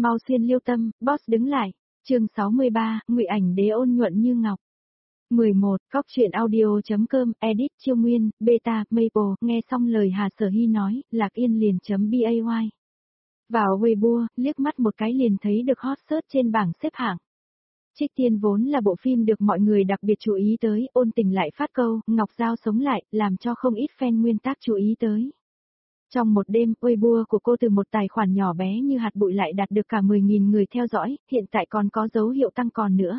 Mau xuyên liêu tâm, boss đứng lại. Chương 63, Ngụy Ảnh Đế ôn nhuận như ngọc. 11. Góc truyện audio.com, edit Chiêu Nguyên, beta, Maple, nghe xong lời Hà Sở Hy nói, Lạc Yên liền .bay. Vào Weibo, liếc mắt một cái liền thấy được hot search trên bảng xếp hạng. Trích Tiên vốn là bộ phim được mọi người đặc biệt chú ý tới, ôn tình lại phát câu, Ngọc Giao sống lại, làm cho không ít fan nguyên tác chú ý tới. Trong một đêm, Weibo của cô từ một tài khoản nhỏ bé như hạt bụi lại đạt được cả 10.000 người theo dõi, hiện tại còn có dấu hiệu tăng còn nữa.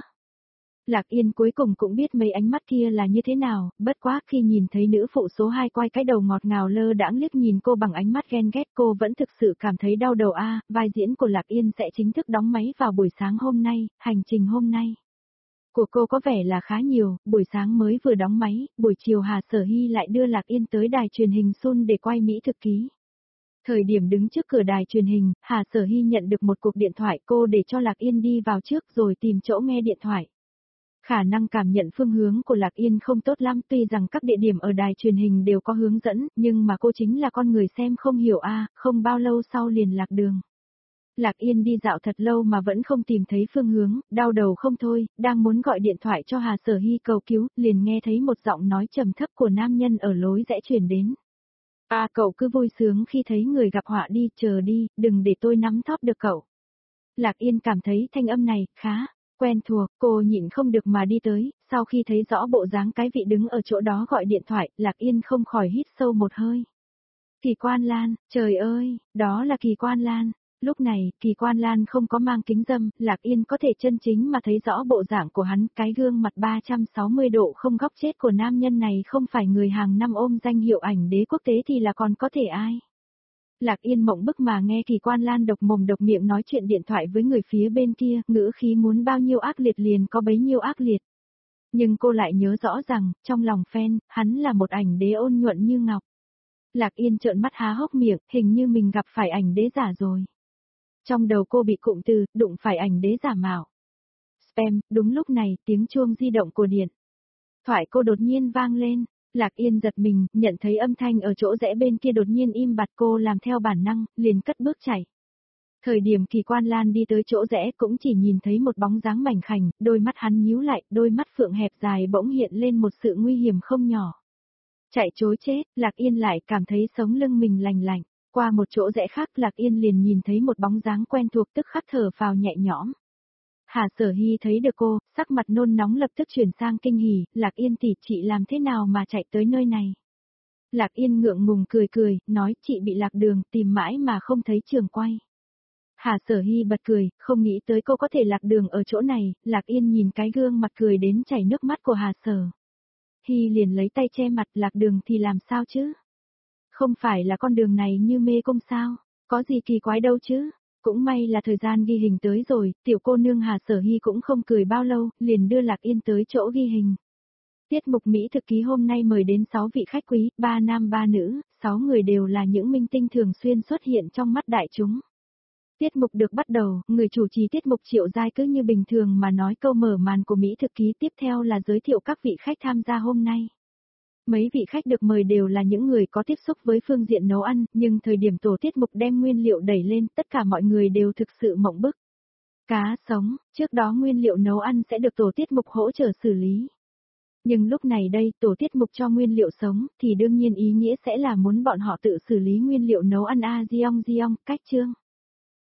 Lạc Yên cuối cùng cũng biết mấy ánh mắt kia là như thế nào, bất quá khi nhìn thấy nữ phụ số 2 quay cái đầu ngọt ngào lơ đãng liếc nhìn cô bằng ánh mắt ghen ghét, cô vẫn thực sự cảm thấy đau đầu vai diễn của Lạc Yên sẽ chính thức đóng máy vào buổi sáng hôm nay, hành trình hôm nay của cô có vẻ là khá nhiều, buổi sáng mới vừa đóng máy, buổi chiều Hà Sở Hy lại đưa Lạc Yên tới đài truyền hình Sun để quay Mỹ thực ký. Thời điểm đứng trước cửa đài truyền hình, Hà Sở Hy nhận được một cuộc điện thoại, cô để cho Lạc Yên đi vào trước rồi tìm chỗ nghe điện thoại. Khả năng cảm nhận phương hướng của Lạc Yên không tốt lắm, tuy rằng các địa điểm ở đài truyền hình đều có hướng dẫn, nhưng mà cô chính là con người xem không hiểu không bao lâu sau liền lạc đường. Lạc Yên đi dạo thật lâu mà vẫn không tìm thấy phương hướng, đau đầu không thôi, đang muốn gọi điện thoại cho Hà Sở Hy cầu cứu, liền nghe thấy một giọng nói trầm thấp của nam nhân ở lối rẽ truyền đến. Cậu cứ vui sướng khi thấy người gặp họa đi, chờ đi, đừng để tôi nắm thóp được cậu. Lạc Yên cảm thấy thanh âm này khá quen thuộc, cô nhịn không được mà đi tới, sau khi thấy rõ bộ dáng cái vị đứng ở chỗ đó gọi điện thoại, Lạc Yên không khỏi hít sâu một hơi. Kỳ Quan Lan, trời ơi, đó là Kỳ Quan Lan. Lúc này, Kỳ Quan Lan không có mang kính râm, Lạc Yên có thể chân chính mà thấy rõ bộ dạng của hắn, cái gương mặt 360 độ không góc chết của nam nhân này không phải người hàng năm ôm danh hiệu ảnh đế quốc tế thì là còn có thể ai. Lạc Yên mộng bức mà nghe Kỳ Quan Lan độc mồm độc miệng nói chuyện điện thoại với người phía bên kia, ngữ khí muốn bao nhiêu ác liệt liền có bấy nhiêu ác liệt. Nhưng cô lại nhớ rõ rằng, trong lòng fan, hắn là một ảnh đế ôn nhuận như ngọc. Lạc Yên trợn mắt há hốc miệng, hình như mình gặp phải ảnh đế giả rồi. Trong đầu cô bị cụm từ, đụng phải ảnh đế giả mạo. Spam, đúng lúc này, tiếng chuông di động của điện thoại cô đột nhiên vang lên. Lạc Yên giật mình, nhận thấy âm thanh ở chỗ rẽ bên kia đột nhiên im bặt, cô làm theo bản năng, liền cất bước chạy. Thời điểm Kỳ Quan Lan đi tới chỗ rẽ cũng chỉ nhìn thấy một bóng dáng mảnh khảnh, đôi mắt hắn nhíu lại, đôi mắt phượng hẹp dài bỗng hiện lên một sự nguy hiểm không nhỏ. Chạy trối chết, Lạc Yên lại cảm thấy sống lưng mình lành lạnh. Qua một chỗ rẽ khác Lạc Yên liền nhìn thấy một bóng dáng quen thuộc, tức khắc thở phào nhẹ nhõm. Hà Sở Hy thấy được cô, sắc mặt nôn nóng lập tức chuyển sang kinh hỉ, Lạc Yên tỷ, chị làm thế nào mà chạy tới nơi này? Lạc Yên ngượng ngùng cười, nói chị bị lạc đường, tìm mãi mà không thấy trường quay. Hà Sở Hy bật cười, không nghĩ tới cô có thể lạc đường ở chỗ này, Lạc Yên nhìn cái gương mặt cười đến chảy nước mắt của Hà Sở Hy liền lấy tay che mặt, lạc đường thì làm sao chứ? Không phải là con đường này như mê cung sao? Có gì kỳ quái đâu chứ? Cũng may là thời gian ghi hình tới rồi, tiểu cô nương Hà Sở Hy cũng không cười bao lâu, liền đưa Lạc Yên tới chỗ ghi hình. Tiết mục Mỹ thực ký hôm nay mời đến 6 vị khách quý, 3 nam 3 nữ, 6 người đều là những minh tinh thường xuyên xuất hiện trong mắt đại chúng. Tiết mục được bắt đầu, người chủ trì tiết mục Triệu Giai cứ như bình thường mà nói câu mở màn của Mỹ thực ký, tiếp theo là giới thiệu các vị khách tham gia hôm nay. Mấy vị khách được mời đều là những người có tiếp xúc với phương diện nấu ăn, nhưng thời điểm tổ tiết mục đem nguyên liệu đẩy lên, tất cả mọi người đều thực sự mộng bức. Cá sống, trước đó nguyên liệu nấu ăn sẽ được tổ tiết mục hỗ trợ xử lý. Nhưng lúc này đây, tổ tiết mục cho nguyên liệu sống, thì đương nhiên ý nghĩa sẽ là muốn bọn họ tự xử lý nguyên liệu nấu ăn Giong, cách chương.